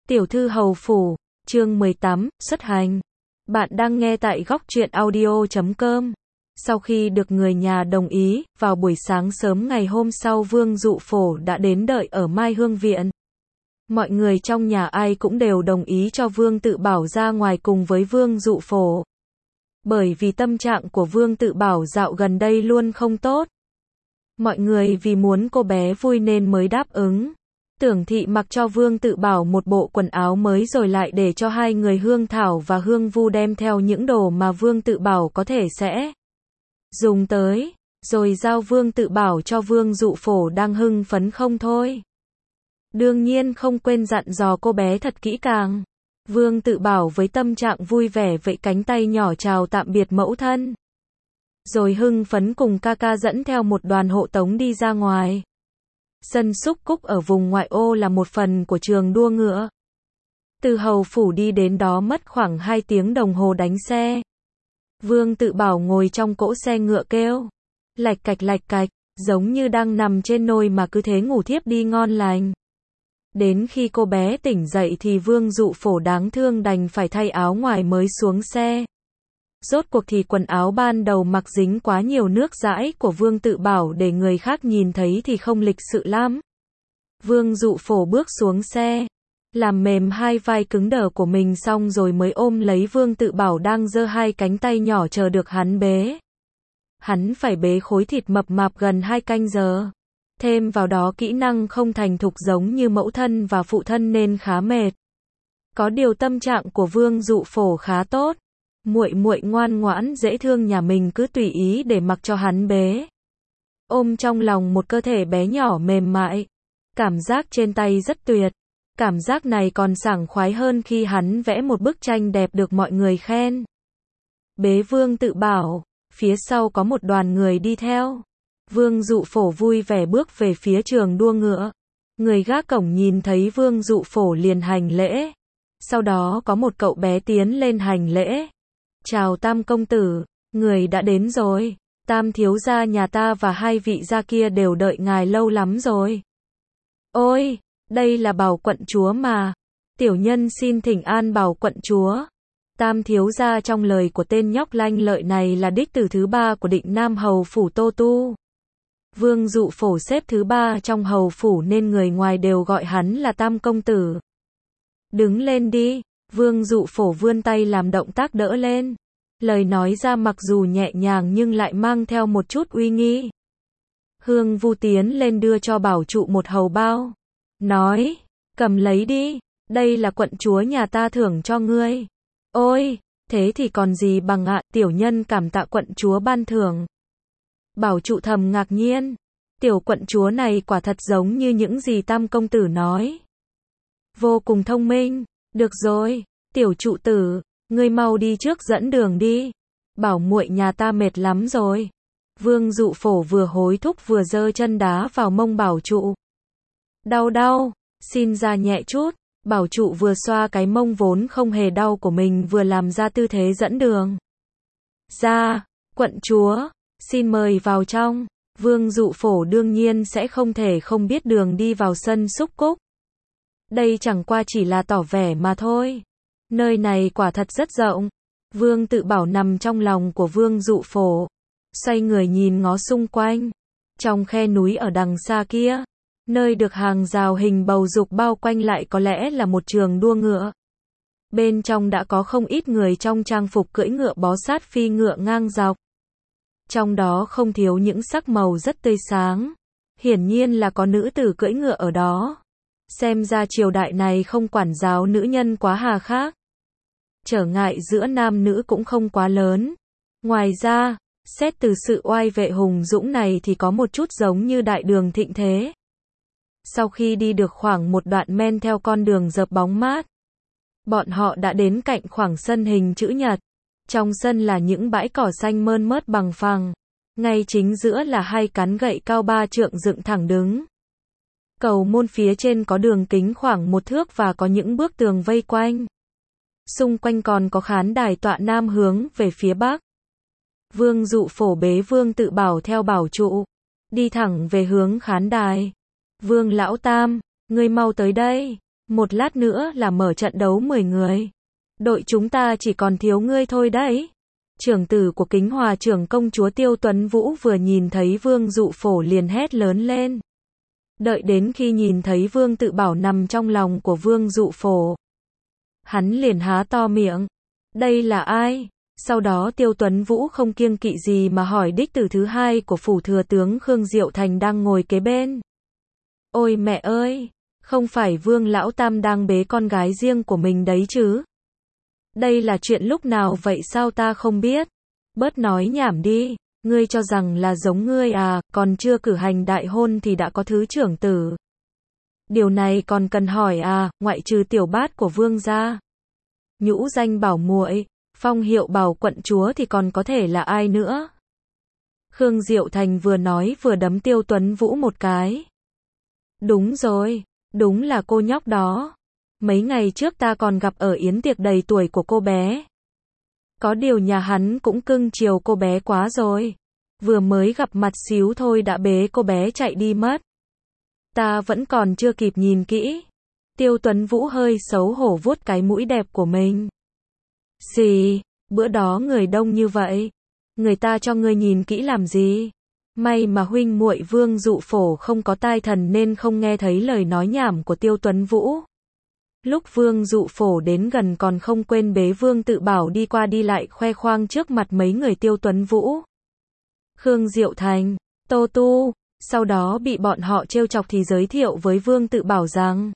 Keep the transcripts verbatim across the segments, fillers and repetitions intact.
Tiểu thư hầu phủ, chương mười tám, xuất hành. Bạn đang nghe tại góc truyện audio chấm com. Sau khi được người nhà đồng ý, vào buổi sáng sớm ngày hôm sau Vương Dụ Phổ đã đến đợi ở Mai Hương Viện. Mọi người trong nhà ai cũng đều đồng ý cho Vương Tự Bảo ra ngoài cùng với Vương Dụ Phổ. Bởi vì tâm trạng của Vương Tự Bảo dạo gần đây luôn không tốt. Mọi người vì muốn cô bé vui nên mới đáp ứng. Tưởng Thị mặc cho Vương Tự Bảo một bộ quần áo mới rồi lại để cho hai người Hương Thảo và Hương Vu đem theo những đồ mà Vương Tự Bảo có thể sẽ dùng tới, rồi giao Vương Tự Bảo cho Vương Dụ Phổ đang hưng phấn không thôi. Đương nhiên không quên dặn dò cô bé thật kỹ càng. Vương Tự Bảo với tâm trạng vui vẻ vẫy cánh tay nhỏ chào tạm biệt mẫu thân. Rồi hưng phấn cùng ca ca dẫn theo một đoàn hộ tống đi ra ngoài. Sân Xúc Cúc ở vùng ngoại ô là một phần của trường đua ngựa. Từ hầu phủ đi đến đó mất khoảng hai tiếng đồng hồ đánh xe. Vương Tự Bảo ngồi trong cỗ xe ngựa kêu lạch cạch lạch cạch, giống như đang nằm trên nôi mà cứ thế ngủ thiếp đi ngon lành. Đến khi cô bé tỉnh dậy thì Vương Dụ Phổ đáng thương đành phải thay áo ngoài mới xuống xe. Rốt cuộc thì quần áo ban đầu mặc dính quá nhiều nước dãi của Vương Tự Bảo để người khác nhìn thấy thì không lịch sự lắm. Vương Dụ Phổ bước xuống xe, làm mềm hai vai cứng đờ của mình xong rồi mới ôm lấy Vương Tự Bảo đang giơ hai cánh tay nhỏ chờ được hắn bế. Hắn phải bế khối thịt mập mạp gần hai canh giờ. Thêm vào đó kỹ năng không thành thục giống như mẫu thân và phụ thân nên khá mệt. Có điều tâm trạng của Vương Dụ Phổ khá tốt. Muội muội ngoan ngoãn dễ thương nhà mình cứ tùy ý để mặc cho hắn bế. Ôm trong lòng một cơ thể bé nhỏ mềm mại. Cảm giác trên tay rất tuyệt. Cảm giác này còn sảng khoái hơn khi hắn vẽ một bức tranh đẹp được mọi người khen. Bế Vương Tự Bảo, phía sau có một đoàn người đi theo. Vương Dụ Phổ vui vẻ bước về phía trường đua ngựa. Người gác cổng nhìn thấy Vương Dụ Phổ liền hành lễ. Sau đó có một cậu bé tiến lên hành lễ. Chào Tam công tử, người đã đến rồi. Tam thiếu gia nhà ta và hai vị gia kia đều đợi ngài lâu lắm rồi. Ôi, đây là Bảo quận chúa mà. Tiểu nhân xin thỉnh an Bảo quận chúa. Tam thiếu gia trong lời của tên nhóc lanh lợi này là đích tử thứ ba của Định Nam hầu phủ Tô Tu. Vương Dụ Phổ xếp thứ ba trong hầu phủ nên người ngoài đều gọi hắn là Tam công tử. Đứng lên đi. Vương Dụ Phổ vươn tay làm động tác đỡ lên. Lời nói ra mặc dù nhẹ nhàng nhưng lại mang theo một chút uy nghi. Hương Vu tiến lên đưa cho bảo trụ một hầu bao. Nói, cầm lấy đi, đây là quận chúa nhà ta thưởng cho ngươi. Ôi, thế thì còn gì bằng ạ, tiểu nhân cảm tạ quận chúa ban thưởng. Bảo trụ thầm ngạc nhiên. Tiểu quận chúa này quả thật giống như những gì Tam công tử nói. Vô cùng thông minh. Được rồi, tiểu trụ tử, ngươi mau đi trước dẫn đường đi. Bảo muội nhà ta mệt lắm rồi. Vương Dụ Phổ vừa hối thúc vừa giơ chân đá vào mông bảo trụ. Đau đau, xin ra nhẹ chút. Bảo trụ vừa xoa cái mông vốn không hề đau của mình vừa làm ra tư thế dẫn đường. Ra, quận chúa, xin mời vào trong. Vương Dụ Phổ đương nhiên sẽ không thể không biết đường đi vào sân Xúc Cúc. Đây chẳng qua chỉ là tỏ vẻ mà thôi. Nơi này quả thật rất rộng. Vương Tự Bảo nằm trong lòng của Vương Dụ Phổ. Xoay người nhìn ngó xung quanh. Trong khe núi ở đằng xa kia, nơi được hàng rào hình bầu dục bao quanh lại có lẽ là một trường đua ngựa. Bên trong đã có không ít người trong trang phục cưỡi ngựa bó sát phi ngựa ngang dọc. Trong đó không thiếu những sắc màu rất tươi sáng. Hiển nhiên là có nữ tử cưỡi ngựa ở đó. Xem ra triều đại này không quản giáo nữ nhân quá hà khắc. Trở ngại giữa nam nữ cũng không quá lớn. Ngoài ra, xét từ sự oai vệ hùng dũng này thì có một chút giống như đại đường thịnh thế. Sau khi đi được khoảng một đoạn men theo con đường dợp bóng mát, bọn họ đã đến cạnh khoảng sân hình chữ nhật. Trong sân là những bãi cỏ xanh mơn mớt bằng phẳng. Ngay chính giữa là hai cán gậy cao ba trượng dựng thẳng đứng. Cầu môn phía trên có đường kính khoảng một thước và có những bức tường vây quanh. Xung quanh còn có khán đài tọa nam hướng về phía bắc. Vương Dụ Phổ bế Vương Tự Bảo theo bảo trụ, đi thẳng về hướng khán đài. Vương lão tam, ngươi mau tới đây. Một lát nữa là mở trận đấu mười người. Đội chúng ta chỉ còn thiếu ngươi thôi đấy. Trưởng tử của Kính Hòa trưởng công chúa Tiêu Tuấn Vũ vừa nhìn thấy Vương Dụ Phổ liền hét lớn lên. Đợi đến khi nhìn thấy Vương Tự Bảo nằm trong lòng của Vương Dụ Phổ, hắn liền há to miệng. Đây là ai? Sau đó Tiêu Tuấn Vũ không kiêng kỵ gì mà hỏi đích tử thứ hai của phủ thừa tướng Khương Diệu Thành đang ngồi kế bên. Ôi mẹ ơi! Không phải Vương Lão Tam đang bế con gái riêng của mình đấy chứ? Đây là chuyện lúc nào vậy sao ta không biết? Bớt nói nhảm đi, ngươi cho rằng là giống ngươi à, còn chưa cử hành đại hôn thì đã có thứ trưởng tử. Điều này còn cần hỏi à, ngoại trừ tiểu bát của Vương gia. Nhũ danh bảo muội, phong hiệu bảo quận chúa thì còn có thể là ai nữa? Khương Diệu Thành vừa nói vừa đấm Tiêu Tuấn Vũ một cái. Đúng rồi, đúng là cô nhóc đó. Mấy ngày trước ta còn gặp ở yến tiệc đầy tuổi của cô bé. Có điều nhà hắn cũng cưng chiều cô bé quá rồi. Vừa mới gặp mặt xíu thôi đã bế cô bé chạy đi mất. Ta vẫn còn chưa kịp nhìn kỹ. Tiêu Tuấn Vũ hơi xấu hổ vuốt cái mũi đẹp của mình. Xì, bữa đó người đông như vậy. Người ta cho ngươi nhìn kỹ làm gì? May mà huynh muội Vương Dụ Phổ không có tai thần nên không nghe thấy lời nói nhảm của Tiêu Tuấn Vũ. Lúc Vương Dụ Phổ đến gần còn không quên bế Vương Tự Bảo đi qua đi lại khoe khoang trước mặt mấy người Tiêu Tuấn Vũ. Khương Diệu Thành, Tô Tu, sau đó bị bọn họ trêu chọc thì giới thiệu với Vương Tự Bảo rằng: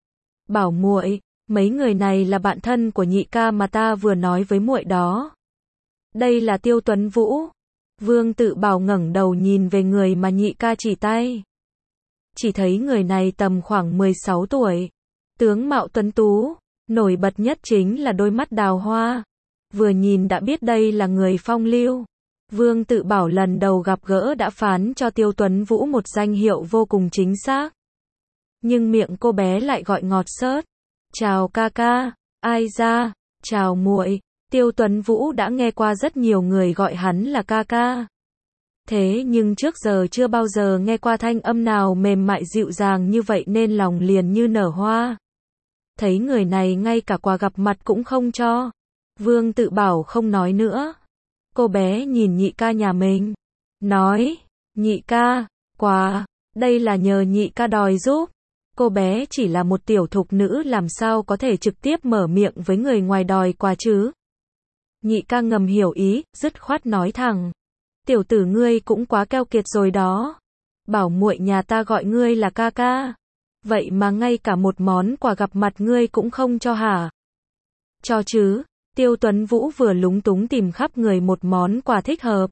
Bảo muội, mấy người này là bạn thân của nhị ca mà ta vừa nói với muội đó. Đây là Tiêu Tuấn Vũ. Vương Tự Bảo ngẩng đầu nhìn về người mà nhị ca chỉ tay. Chỉ thấy người này tầm khoảng mười sáu tuổi. Tướng mạo tuấn tú, nổi bật nhất chính là đôi mắt đào hoa. Vừa nhìn đã biết đây là người phong lưu. Vương Tự Bảo lần đầu gặp gỡ đã phán cho Tiêu Tuấn Vũ một danh hiệu vô cùng chính xác. Nhưng miệng cô bé lại gọi ngọt xớt. Chào ca ca, ai ra, chào muội. Tiêu Tuấn Vũ đã nghe qua rất nhiều người gọi hắn là ca ca. Thế nhưng trước giờ chưa bao giờ nghe qua thanh âm nào mềm mại dịu dàng như vậy nên lòng liền như nở hoa. Thấy người này ngay cả quà gặp mặt cũng không cho. Vương Tự Bảo không nói nữa. Cô bé nhìn nhị ca nhà mình. Nói, nhị ca, quà, đây là nhờ nhị ca đòi giúp. Cô bé chỉ là một tiểu thục nữ làm sao có thể trực tiếp mở miệng với người ngoài đòi quà chứ. Nhị ca ngầm hiểu ý, dứt khoát nói thẳng. Tiểu tử ngươi cũng quá keo kiệt rồi đó. Bảo muội nhà ta gọi ngươi là ca ca. Vậy mà ngay cả một món quà gặp mặt ngươi cũng không cho hả? Cho chứ. Tiêu Tuấn Vũ vừa lúng túng tìm khắp người một món quà thích hợp.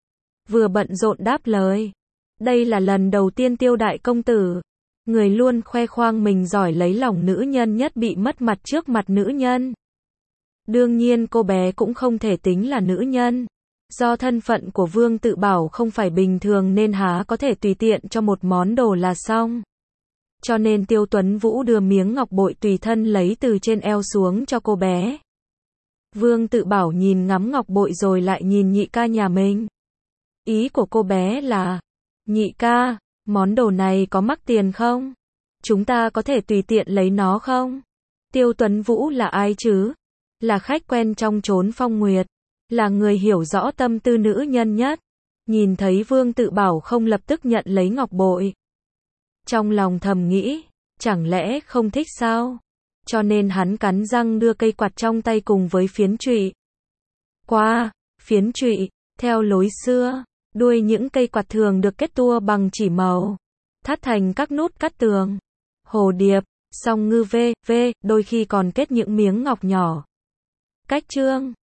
Vừa bận rộn đáp lời. Đây là lần đầu tiên Tiêu đại công tử. Người luôn khoe khoang mình giỏi lấy lòng nữ nhân nhất bị mất mặt trước mặt nữ nhân. Đương nhiên cô bé cũng không thể tính là nữ nhân. Do thân phận của Vương Tự Bảo không phải bình thường nên há có thể tùy tiện cho một món đồ là xong. Cho nên Tiêu Tuấn Vũ đưa miếng ngọc bội tùy thân lấy từ trên eo xuống cho cô bé. Vương Tự Bảo nhìn ngắm ngọc bội rồi lại nhìn nhị ca nhà mình. Ý của cô bé là, nhị ca, món đồ này có mắc tiền không? Chúng ta có thể tùy tiện lấy nó không? Tiêu Tuấn Vũ là ai chứ? Là khách quen trong chốn phong nguyệt. Là người hiểu rõ tâm tư nữ nhân nhất. Nhìn thấy Vương Tự Bảo không lập tức nhận lấy ngọc bội. Trong lòng thầm nghĩ, chẳng lẽ không thích sao? Cho nên hắn cắn răng đưa cây quạt trong tay cùng với phiến trụy. Qua, phiến trụy, theo lối xưa, đuôi những cây quạt thường được kết tua bằng chỉ màu, thắt thành các nút cắt tường. Hồ điệp, song ngư v, v, đôi khi còn kết những miếng ngọc nhỏ. Cách chương